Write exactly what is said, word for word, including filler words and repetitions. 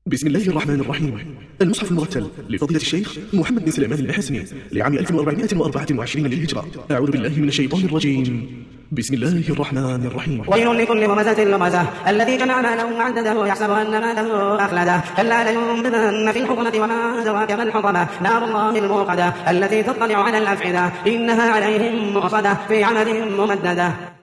بسم الله الرحمن الرحيم. المصحف المرتل لفضيلة الشيخ محمد بن سليمان المحاسني لعام ألف وأربعمائة وأربعة وعشرين للهجرة. أعوذ بالله من الشيطان الرجيم. بسم الله الرحمن الرحيم. ويل لكل همزة لمزة الذي جمع ماله وعدده يحسب أن ماله أخلده كلا لينبذن في الحطمة وما أدراك ما الحطمة نار الله الموقدة التي تطلع على الأفئدة إنها عليهم مؤصدة في عمد ممددة.